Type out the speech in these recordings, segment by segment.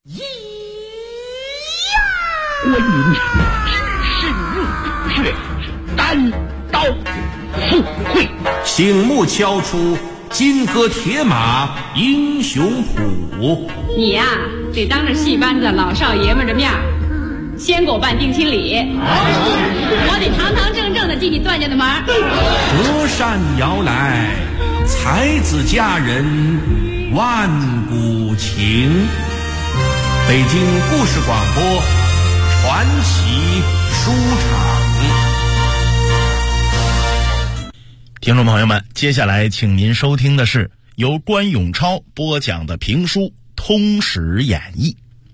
观音只身入穴，单刀赴会， 醒目敲出金戈铁马英雄谱。 你呀，得当着戏班子老少爷们的面先给我办定亲礼，我得堂堂正正的进你段家的门。 隔山摇来，才子佳人万古情。北京故事广播传奇书场。 听众朋友们，接下来请您收听的是由关永超播讲的评书《通史演义》。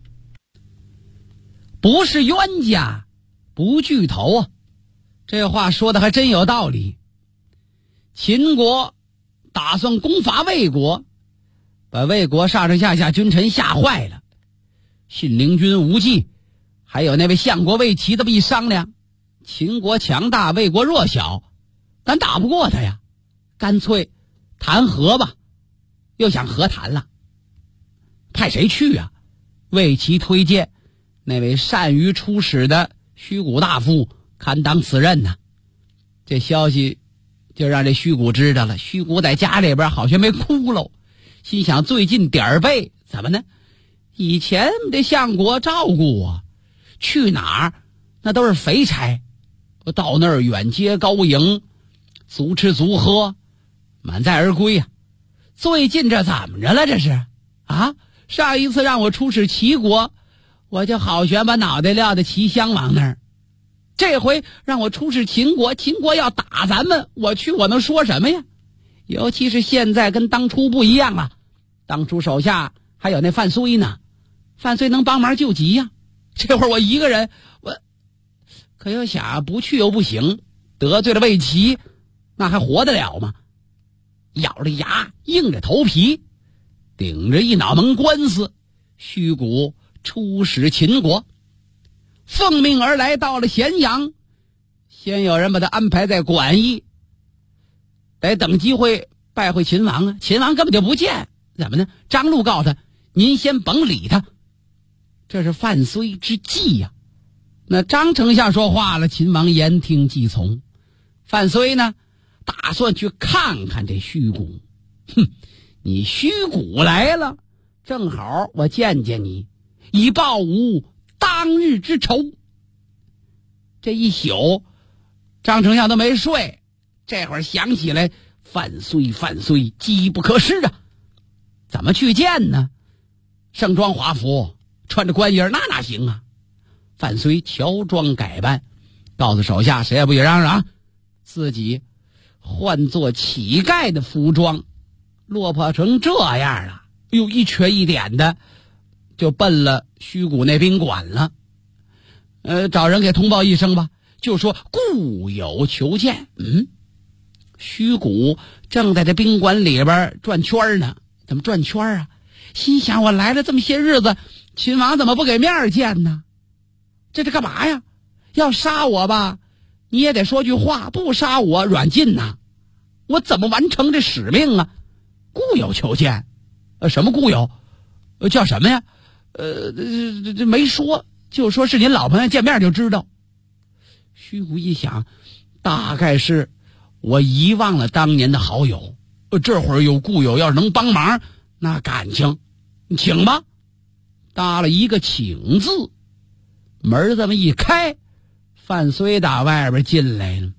不是冤家不聚头啊，这话说的还真有道理。秦国打算攻伐魏国，把魏国上上下下君臣吓坏了。信陵君无忌还有那位相国魏齐这么一商量，秦国强大，魏国弱小，咱打不过他呀，干脆谈和吧。又想和谈了，派谁去啊？魏齐推荐那位善于出使的虚谷大夫堪当此任呢。这消息就让这虚谷知道了。虚谷在家里边好像没窟窿，心想最近点儿背怎么呢？以前这相国照顾我，去哪儿那都是肥差，我到那儿远接高迎，足吃足喝，满载而归啊。最近这怎么着了？这是啊，上一次让我出使齐国，我就好悬把脑袋撂在齐襄王那儿。这回让我出使秦国，秦国要打咱们，我去我能说什么呀？尤其是现在跟当初不一样了，当初手下还有那范睢呢，范睢能帮忙救急呀。这会儿我一个人，我可又想不去又不行，得罪了魏齐，那还活得了吗？咬着牙硬着头皮，顶着一脑门官司，虚谷出使秦国。奉命而来，到了咸阳，先有人把他安排在馆驿，得等机会拜会秦王啊。秦王根本就不见，怎么呢？张禄告他，您先甭理他。这是范睢之计呀。那张丞相说话了，秦王言听计从。范睢呢，打算去看看这虚谷。你虚谷来了，正好我见见你，以报吾当日之仇。这一宿张丞相都没睡，这会儿想起来范睢机不可失啊。怎么去见呢？盛装华服，穿着官衣，那哪行啊？范睢乔装改扮，告诉手下谁也不许嚷嚷，自己换作乞丐的服装，落魄成这样了，又一瘸一点的，就奔了虚谷那宾馆了。找人给通报一声吧，就说故有求见。虚谷正在这宾馆里边转圈呢。怎么转圈啊？心想我来了这么些日子，秦王怎么不给面见呢？这是干嘛呀？要杀我吧，你也得说句话，不杀我软禁呐。我怎么完成这使命啊？故有求见，什么故有？叫什么呀？这没说，就说是您老朋友，见面就知道。虚谷一想，大概是我遗忘了当年的好友，这会儿有故友，要是能帮忙，那感情，请吧。搭了一个请字，门这么一开，范睢打外边进来了，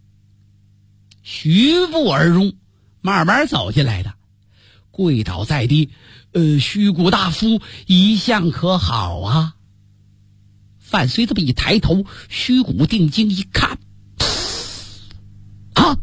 徐步而入，慢慢走进来的，跪倒在地。虚谷大夫一向可好啊？范睢这么一抬头，虚谷定睛一看，啊，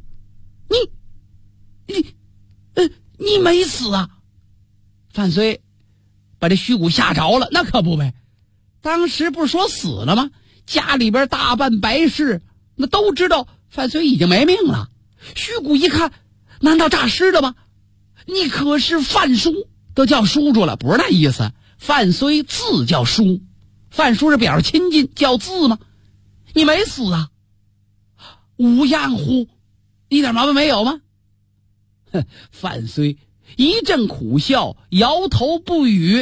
你没死啊？范睢把这虚谷吓着了，那可不呗。当时不是说死了吗？家里边大办白事，那都知道范睢已经没命了。虚谷一看，难道诈尸了吗？你可是范叔，都叫叔叔了，不是那意思。范睢字叫叔，范叔是表示亲近，叫字吗？你没死啊？无恙乎？一点毛病没有吗？范睢一阵苦笑，摇头不语。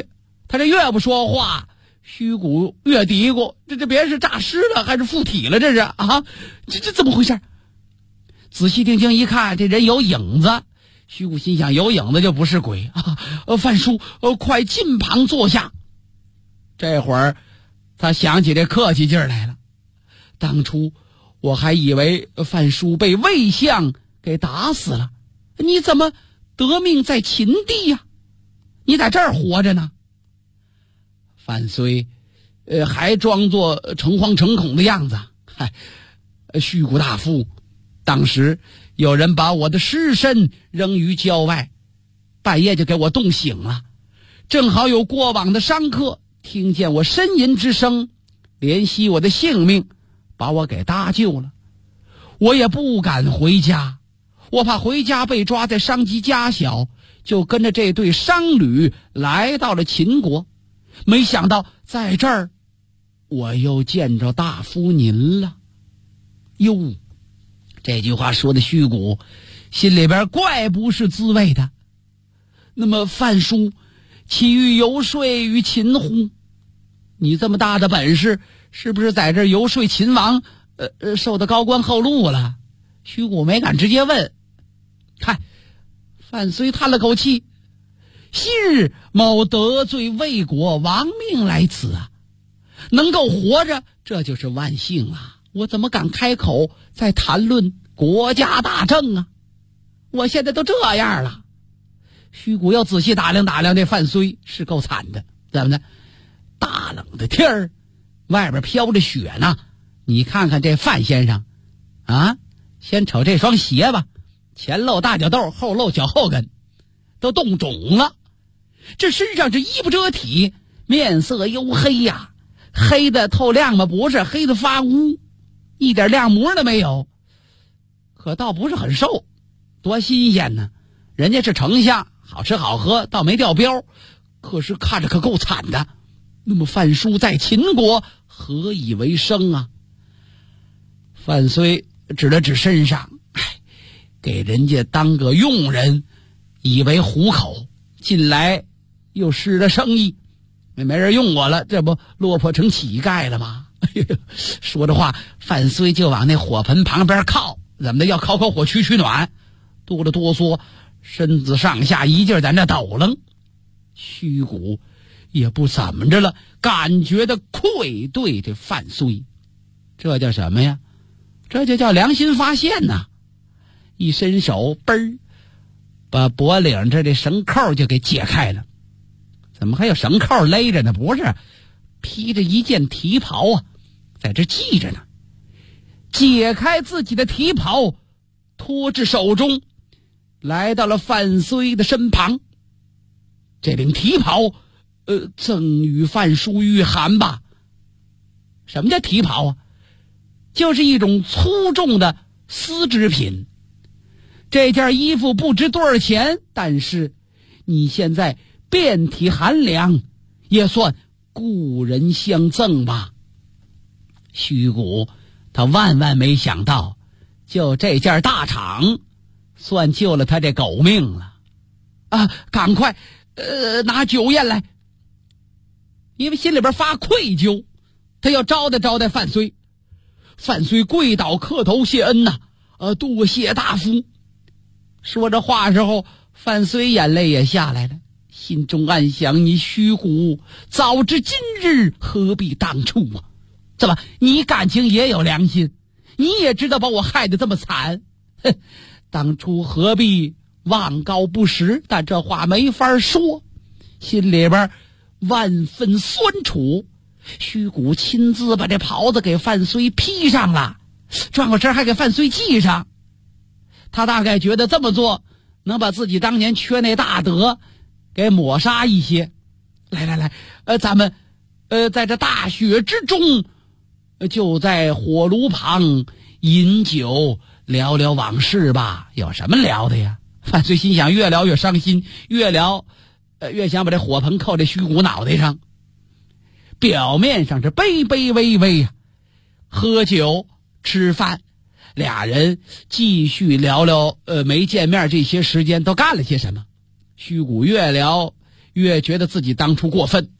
他这越不说话，虚谷越嘀咕，这别是诈尸了还是附体了？这是啊，这怎么回事？仔细定睛一看，这人有影子。虚谷心想，有影子就不是鬼啊！范叔，快近旁坐下。这会儿他想起这客气劲儿来了。当初我还以为范叔被魏相给打死了，你怎么得命在秦地呀？你在这儿活着呢？范睢还装作诚惶诚恐的样子。嗨，虚谷大夫，当时有人把我的尸身扔于郊外，半夜就给我冻醒了。正好有过往的商客听见我呻吟之声，怜惜我的性命，把我给搭救了。我也不敢回家，我怕回家被抓，在伤及家小，就跟着这队商旅来到了秦国。没想到在这儿我又见着大夫您了。哟，这句话说的虚谷心里边怪不是滋味的。那么范叔岂欲游说于秦乎？你这么大的本事，是不是在这游说秦王受的高官厚禄了？虚谷没敢直接问。嗨，范睢叹了口气，昔日某得罪魏国，亡命来此啊，能够活着这就是万幸啊，我怎么敢开口再谈论国家大政啊？我现在都这样了。虚谷又仔细打量打量这范睢，是够惨的。怎么的？大冷的天儿，外边飘着雪呢，你看看这范先生啊，先瞅这双鞋吧，前露大脚豆，后露脚后跟，都冻肿了。这身上是衣不遮体，面色黝黑呀，黑的透亮吗？不是，黑的发乌，一点亮模都没有。可倒不是很瘦，多新鲜呢！人家是丞相，好吃好喝，倒没掉膘，可是看着可够惨的。那么范叔在秦国何以为生啊？范睢指了指身上，给人家当个佣人，以为糊口，近来又失了生意，没人用我了，这不落魄成乞丐了吗？说着话，范睢就往那火盆旁边靠，怎么的，要烤烤火取取暖，哆了哆嗦，身子上下一劲在那抖楞。虚谷也不怎么着了，感觉的愧对这范睢，这叫什么呀？这就叫良心发现呐！一伸手，嘣儿，把脖领这绳扣就给解开了。怎么还有绳扣勒着呢？不是，披着一件提袍啊，在这系着呢。解开自己的提袍，托至手中，来到了范睢的身旁。这领提袍赠与范叔御寒吧。什么叫提袍啊？就是一种粗重的丝织品。这件衣服不值多少钱，但是你现在遍体寒凉，也算故人相赠吧。虚谷他万万没想到，就这件大氅算救了他这狗命了啊！赶快拿酒宴来。因为心里边发愧疚，他要招待招待范睢。范睢跪倒磕头谢恩呐，多谢大夫。说这话时候，范睢眼泪也下来了，心中暗想：你虚谷早知今日，何必当初啊？怎么你感情也有良心？你也知道把我害得这么惨，哼，当初何必望高不实？但这话没法说，心里边万分酸楚。虚谷亲自把这袍子给范睢披上了，转过身还给范睢系上。他大概觉得这么做能把自己当年缺那大德给抹杀一些。来，咱们在这大雪之中，就在火炉旁饮酒聊聊往事吧。有什么聊的呀？范睢心想，越聊越伤心，越聊越想把这火盆扣在虚谷脑袋上。表面上是卑卑微微呀，喝酒吃饭，俩人继续聊聊没见面这些时间都干了些什么。虚谷越聊越觉得自己当初过分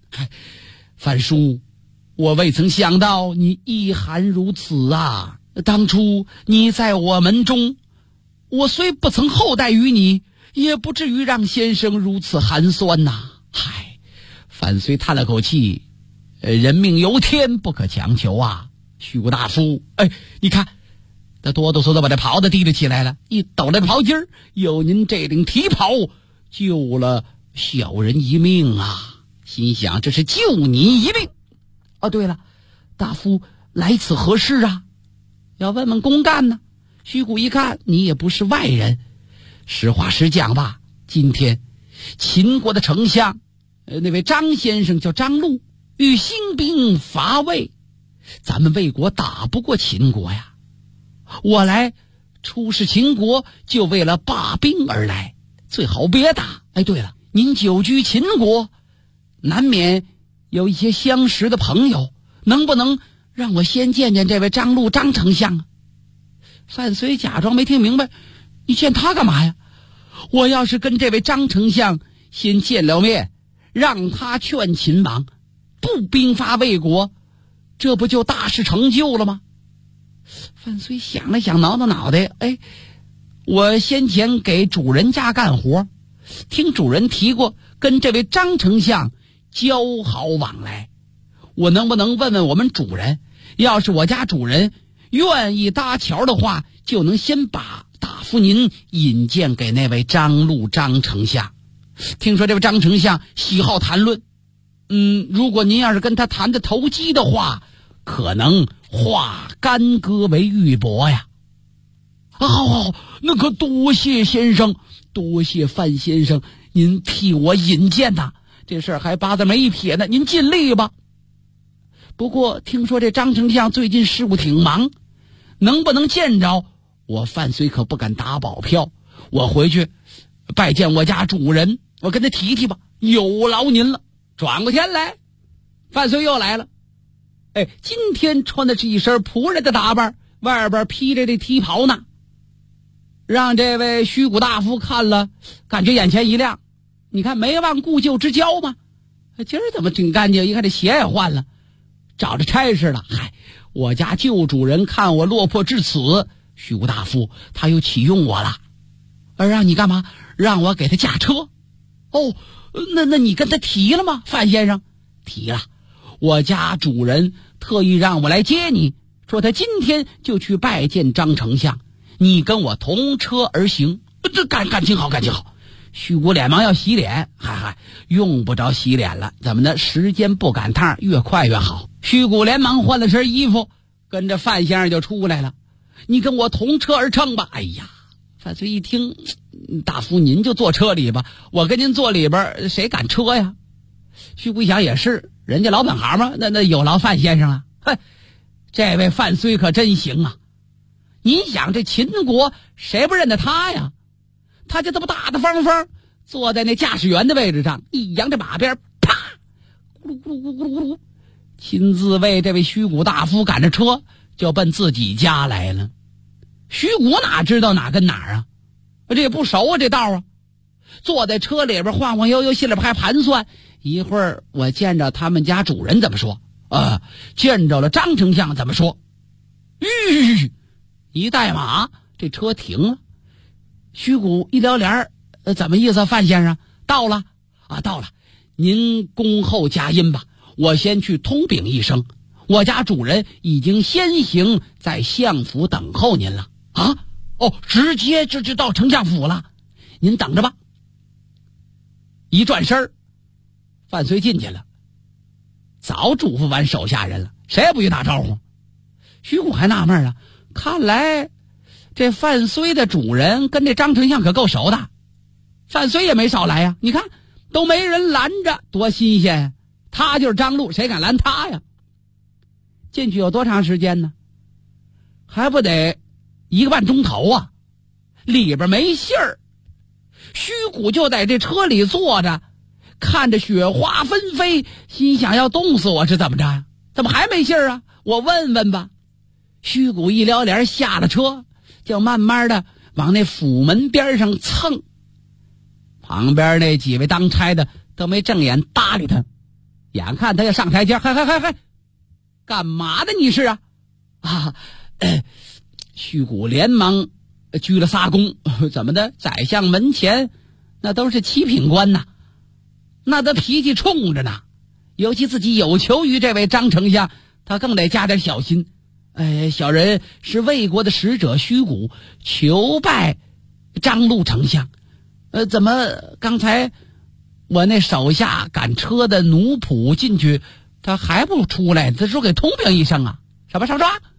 范叔，我未曾想到你意涵如此啊！当初你在我门中，我虽不曾厚待于你，也不至于让先生如此寒酸呐。嗨，范睢叹了口气，人命由天，不可强求啊。徐谷大夫，你看，他哆哆嗦嗦把这袍子提了起来了，一抖了袍襟儿，有您这顶提袍，救了小人一命啊！心想这是救你一命。对了，大夫来此何事啊？要问问公干呢。徐谷一看你也不是外人，实话实讲吧。今天秦国的丞相，那位张先生叫张禄，欲兴兵伐魏，咱们魏国打不过秦国呀。我来出使秦国就为了罢兵而来，最好别打。对了，您久居秦国，难免有一些相识的朋友，能不能让我先见见这位张禄张丞相啊？范睢假装没听明白，你见他干嘛呀？我要是跟这位张丞相先见了面，让他劝秦王不兵伐魏国，这不就大事成就了吗？范睢想了想，挠挠脑袋，我先前给主人家干活，听主人提过跟这位张丞相交好往来，我能不能问问我们主人，要是我家主人愿意搭桥的话，就能先把大夫您引荐给那位张禄张丞相。听说这位张丞相喜好谈论，如果您要是跟他谈得投机的话，可能化干戈为玉帛呀。好，那可多谢先生，多谢范先生，您替我引荐呐，这事儿还八字没撇呢，您尽力吧。不过听说这张丞相最近事务挺忙，能不能见着我范睢可不敢打保票。我回去拜见我家主人，我跟他提提吧，有劳您了。转过天来，范睢又来了。今天穿的是一身仆人的打扮，外边披着这提袍呢，让这位虚谷大夫看了，感觉眼前一亮。你看没忘故旧之交吗？今儿怎么挺干净？一看这鞋也换了，找着差事了。我家旧主人看我落魄至此，虚谷大夫他又启用我了，让你干嘛？让我给他驾车。那你跟他提了吗？范先生提了，我家主人特意让我来接你，说他今天就去拜见张丞相，你跟我同车而行。这感情好，感情好。虚谷连忙要洗脸，用不着洗脸了，怎么的？时间不赶趟，越快越好。虚谷连忙换了身衣服，跟着范先生就出来了。你跟我同车而乘吧。范睢一听，大夫您就坐车里吧，我跟您坐里边，谁赶车呀？虚谷一想也是，人家老本行嘛，那有劳范先生了。这位范睢可真行啊！你想这秦国谁不认得他呀？他就这么大大方方坐在那驾驶员的位置上，一扬着马鞭，啪，咕噜咕噜咕噜咕噜，亲自为这位虚谷大夫赶着车就奔自己家来了。虚谷哪知道哪跟哪儿啊？这也不熟啊，这道啊。坐在车里边晃晃悠悠，心里边还盘算，一会儿我见着他们家主人怎么说，见着了张丞相怎么说。一带马，这车停了。虚谷一撩帘，怎么意思？范先生到了啊，到了，您恭候佳音吧，我先去通禀一声，我家主人已经先行在相府等候您了。直接就到丞相府了，您等着吧。一转身，范睢进去了，早嘱咐完手下人了，谁也不许打招呼。虚谷还纳闷了，看来这范睢的主人跟这张丞相可够熟的，范睢也没少来呀。你看都没人拦着，多新鲜呀！他就是张禄，谁敢拦他呀？进去有多长时间呢？还不得1个半钟头啊！里边没信儿，虚谷就在这车里坐着，看着雪花纷飞，心想要冻死我是怎么着呀？怎么还没信儿啊？我问问吧。虚谷一撩帘下了车，就慢慢的往那府门边上蹭。旁边那几位当差的都没正眼搭理他。 眼看他要上台阶，嗨，干嘛的你是啊？虚谷连忙鞠了仨躬，怎么的？宰相门前那都是七品官呐，那都脾气冲着呢。尤其自己有求于这位张丞相，他更得加点小心。小人是魏国的使者虚谷，求拜张陆丞相。怎么刚才我那手下赶车的奴仆进去，他还不出来？他说给通禀一声啊！什么？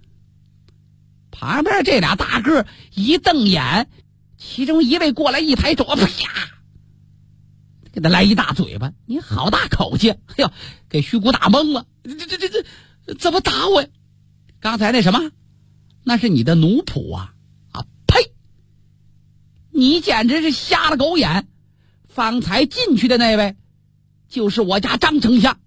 旁边这俩大个一瞪眼，其中一位过来一抬手，啪，给他来一大嘴巴。你好大口气！哎呦，给虚谷打懵了。这怎么打我呀？刚才那什么，那是你的奴仆啊！呸！你简直是瞎了狗眼！方才进去的那位，就是我家张丞相。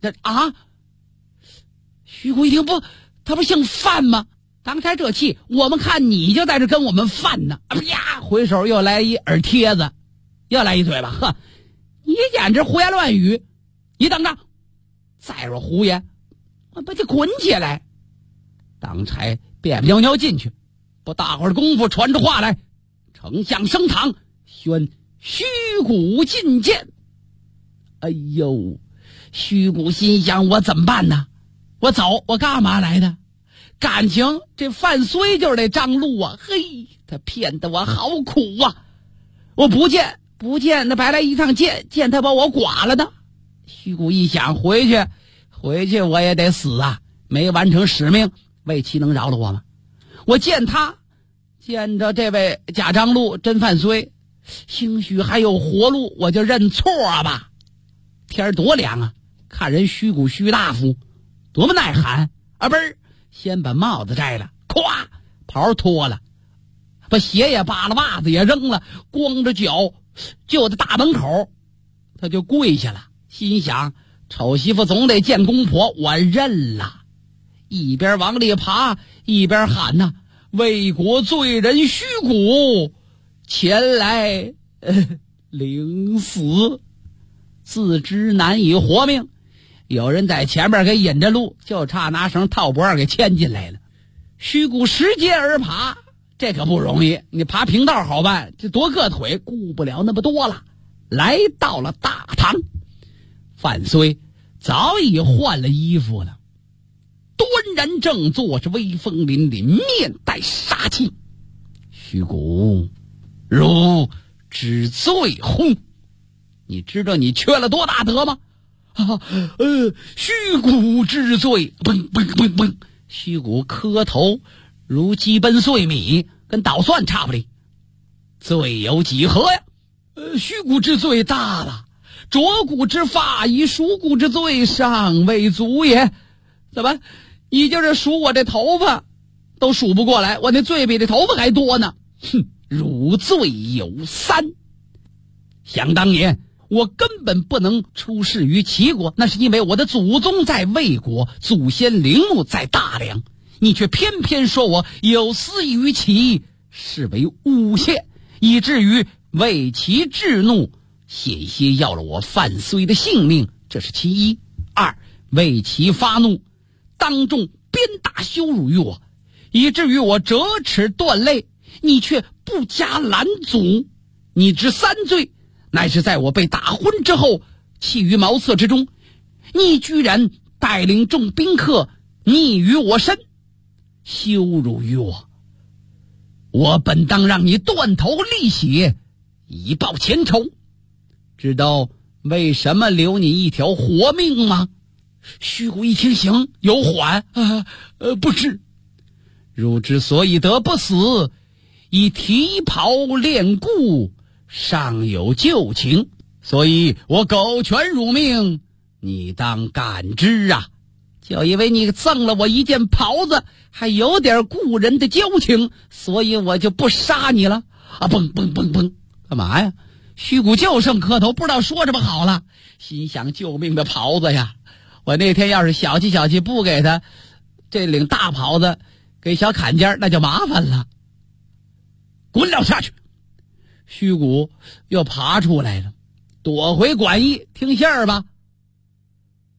虚谷一听，不，他不姓范吗？当开这气，我们看你就在这跟我们犯呢！啪，回手又来一耳贴子，又来一嘴巴。呵，你简直胡言乱语！你等着，再说胡言，我把你滚起来！当差别别扭扭进去，不大会儿功夫传出话来，丞相升堂，宣虚谷觐见。哎呦，虚谷心想，我怎么办呢？我走，我干嘛来的？感情这范睢就是那张禄啊！嘿，他骗得我好苦啊！我不见，那白来一趟见他把我剐了呢。虚谷一想，回去我也得死啊！没完成使命，魏齐能饶了我吗？我见着这位贾张禄真范睢，兴许还有活路，我就认错吧。天多凉啊！看人虚谷徐大夫多么耐寒啊！不是，先把帽子摘了，咵，袍脱了，把鞋也扒了，袜子也扔了，光着脚就在大门口，他就跪下了，心想丑媳妇总得见公婆，我认了。一边往里爬一边喊呐，魏国罪人虚谷前来领死，自知难以活命。有人在前面给引着路，就差拿绳套脖上给牵进来了。虚谷拾阶而爬，这可不容易，你爬平道好办，这多个腿顾不了那么多了。来到了大堂，范睢早已换了衣服了，端然正坐，是威风凛凛，面带杀气。虚谷，如知罪乎？你知道你缺了多大德吗？虚谷知罪。嘣，虚谷磕头如鸡奔碎米，跟捣蒜差不离。罪有几何呀？虚谷之罪大了，啄骨之发以数骨之罪尚未足也。怎么你就是数我这头发都数不过来，我那罪比这头发还多呢。汝罪有3。想当年我根本不能出仕于齐国，那是因为我的祖宗在魏国，祖先陵墓在大梁，你却偏偏说我有私于齐，视为诬陷，以至于魏齐至怒，险些要了我范睢的性命，这是其一。2，魏齐发怒，当众鞭打羞辱于我，以至于我折齿断泪，你却不加拦阻。你之3罪，乃是在我被打昏之后，弃于茅厕之中，你居然带领众宾客逆于我身，羞辱于我。我本当让你断头立血，以报前仇。知道为什么留你一条活命吗？虚谷一听，行，有缓。不是。汝之所以得不死，以提袍恋故，尚有旧情，所以我苟全汝命，你当感知啊！就因为你赠了我一件袍子，还有点故人的交情，所以我就不杀你了。嘣，干嘛呀？虚谷就剩磕头，不知道说什么好了，心想救命的袍子呀！我那天要是小气不给他这领大袍子，给小坎肩，那就麻烦了。滚了下去！虚谷又爬出来了，躲回馆驿听信儿吧。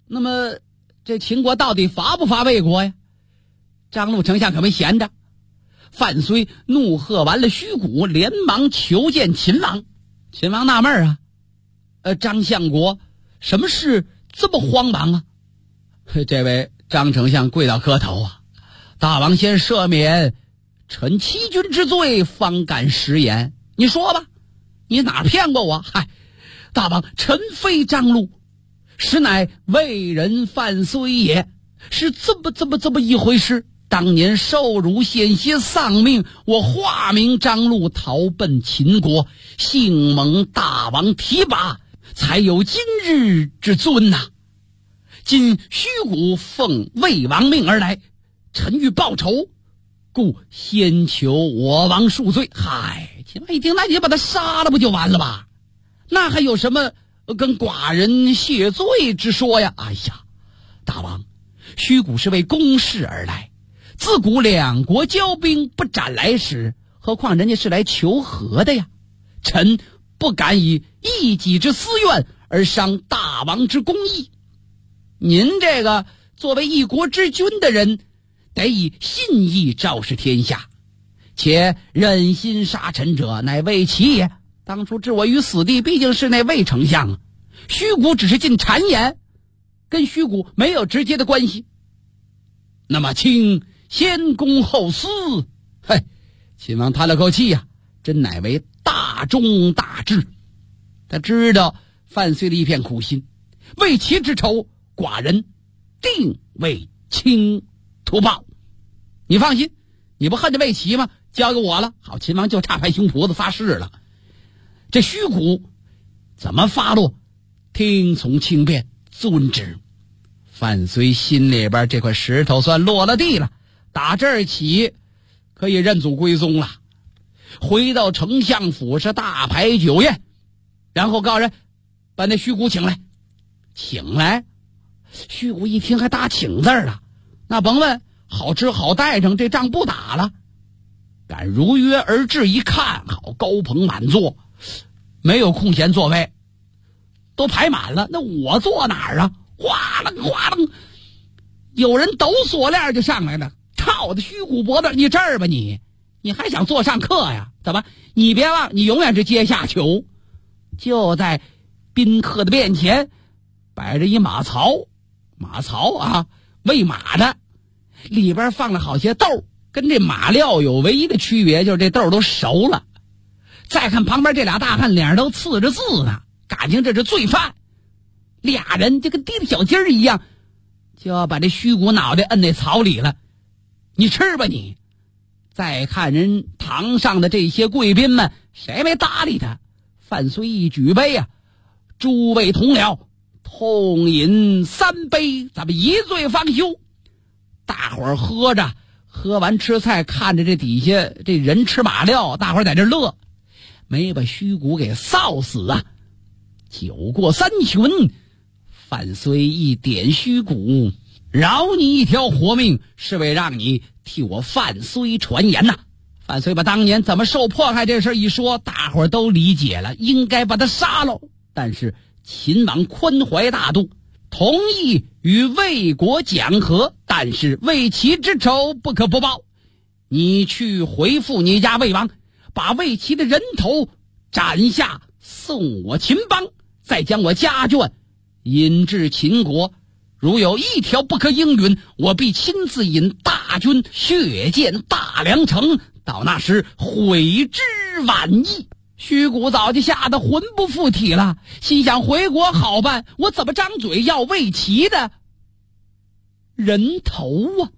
那么这秦国到底伐不伐魏国呀？张陆丞相可没闲着，范睢怒喝完了虚谷，连忙求见秦王。秦王纳闷啊，张相国什么事这么慌忙啊？这位张丞相跪倒磕头啊，大王先赦免臣欺君之罪，方敢食言。你说吧，你哪骗过我？嗨，大王，臣非张陆，实乃魏人范睢也，是这么一回事。当年受辱险些丧命，我化名张陆，逃奔秦国，幸蒙大王提拔，才有今日之尊呐。今虚谷奉魏王命而来，臣欲报仇，故先求我王恕罪。嗨，秦王一听，那你就把他杀了不就完了吧？那还有什么跟寡人谢罪之说呀？哎呀，大王，虚谷是为公事而来，自古两国交兵不斩来使，何况人家是来求和的呀。臣不敢以一己之私怨而伤大王之公义。您这个作为一国之君的人，得以信义昭示天下，且忍心杀臣者乃魏齐也。当初置我于死地，毕竟是那魏丞相啊。虚谷只是进谗言，跟虚谷没有直接的关系。那么卿先公后私。嘿，秦王叹了口气呀，真乃为大忠大智。他知道范睢的一片苦心，魏齐之仇，寡人定为卿图报。你放心，你不恨着魏齐吗？交给我了。好，秦王就差拍胸脯子发誓了。这虚谷怎么发落，听从轻便，遵旨。范睢心里边这块石头算落了地了，打这儿起可以认祖归宗了。回到丞相府是大排酒宴，然后告人把那虚谷请来。请来，虚谷一听还打请字了，那甭问，好吃好待上，这仗不打了。敢如约而至，一看好高朋满座，没有空闲座位，都排满了。那我坐哪儿啊？哗楞哗楞，有人抖锁链就上来了，操的虚谷脖子，你这儿吧你还想坐上客呀？怎么？你别忘，你永远是阶下囚。就在宾客的面前摆着一马槽啊，喂马的，里边放了好些豆，跟这马料有唯一的区别就是这豆都熟了。再看旁边这俩大汉，脸上都刺着字呢，感情这是罪犯。俩人就跟提着小鸡儿一样，就要把这虚谷脑袋摁那槽里了。你吃吧你。再看人堂上的这些贵宾们，谁没搭理他？范睢一举杯啊，诸位同僚，痛饮3杯，咱们一醉方休。大伙儿喝着，喝完吃菜，看着这底下这人吃马料，大伙儿在这乐，没把虚谷给臊死啊。酒过3巡，范睢一点虚谷，饶你一条活命，是为让你替我范睢传言呐。范睢把当年怎么受迫害这事一说，大伙儿都理解了，应该把他杀了。但是秦王宽怀大度，同意与魏国讲和，但是魏齐之仇不可不报。你去回复你家魏王，把魏齐的人头斩下，送我秦邦，再将我家眷引至秦国。如有一条不可应允，我必亲自引大军血溅大梁城，到那时悔之晚矣。虚谷早就吓得魂不附体了，心想回国好办，我怎么张嘴要魏齐的人头啊？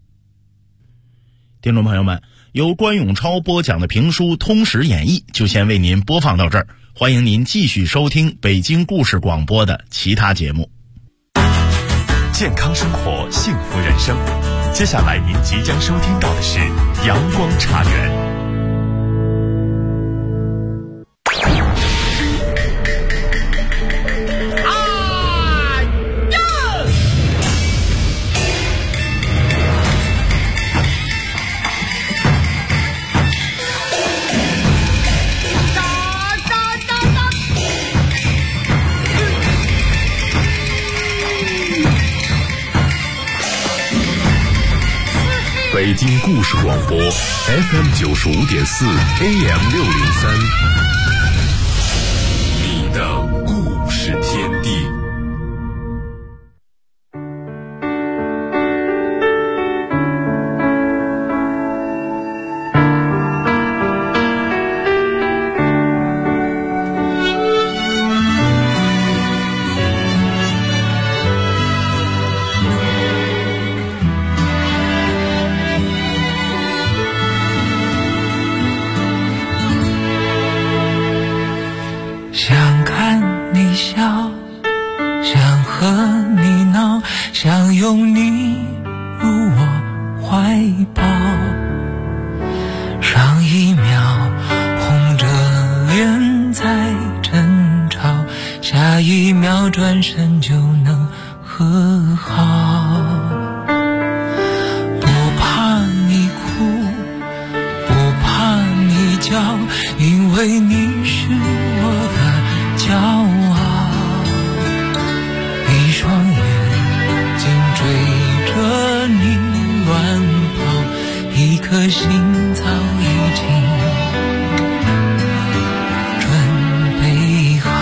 听众朋友们，由关永超播讲的评书《通史演义》就先为您播放到这儿，欢迎您继续收听北京故事广播的其他节目。 健康生活，幸福人生。接下来您即将收听到的是阳光茶园。 北京故事广播 FM95.4 AM603，你的故事天地。 想看你笑，想和你闹，想拥你入我怀抱。上一秒红着脸在争吵，下一秒转身就能和好。不怕你哭，不怕你叫，因为你是我的骄傲，一双眼睛追着你乱跑，一颗心早已经准备好。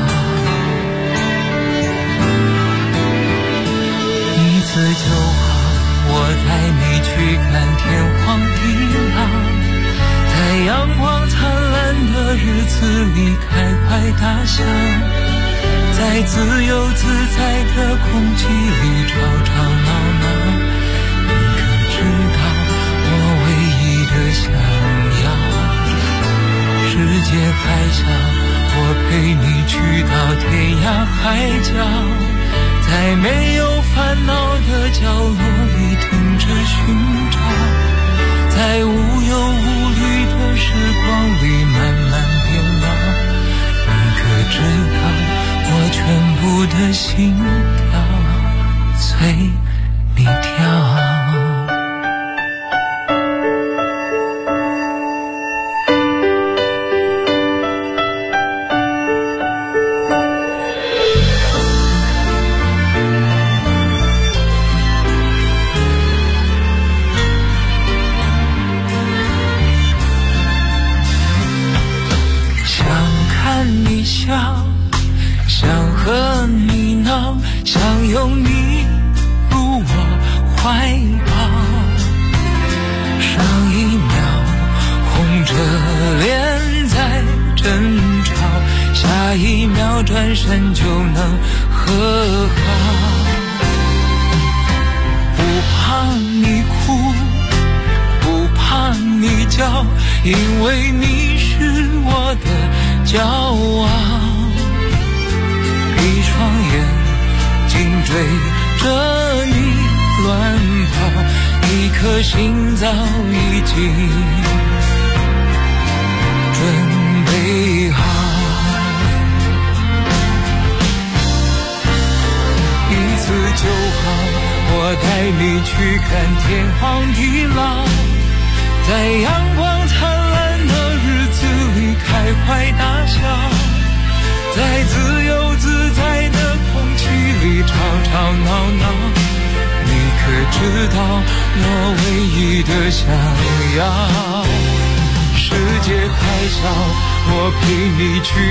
一次就好，我带你去看天荒地老，在阳光灿烂的日子里开怀大笑，在自由自在的空气里吵吵闹闹。你可知道我唯一的想要，世界还小，我陪你去到天涯海角，在没有烦恼的角落里停止寻找，在无忧无虑的时光里慢慢变老。你可知道我全部的心跳随你跳。想和你闹，想拥你入我怀抱，上一秒红着脸在争吵，下一秒转身就能和好。不怕你哭，不怕你叫，因为你是我的骄傲，一双眼睛追着你乱跑，一颗心早已经准备好。一次就好，我带你去看天荒地老，在阳光灿烂的日子里开怀大笑，在自由自在的空气里吵吵闹闹。你可知道我唯一的想要，世界还小，我陪你去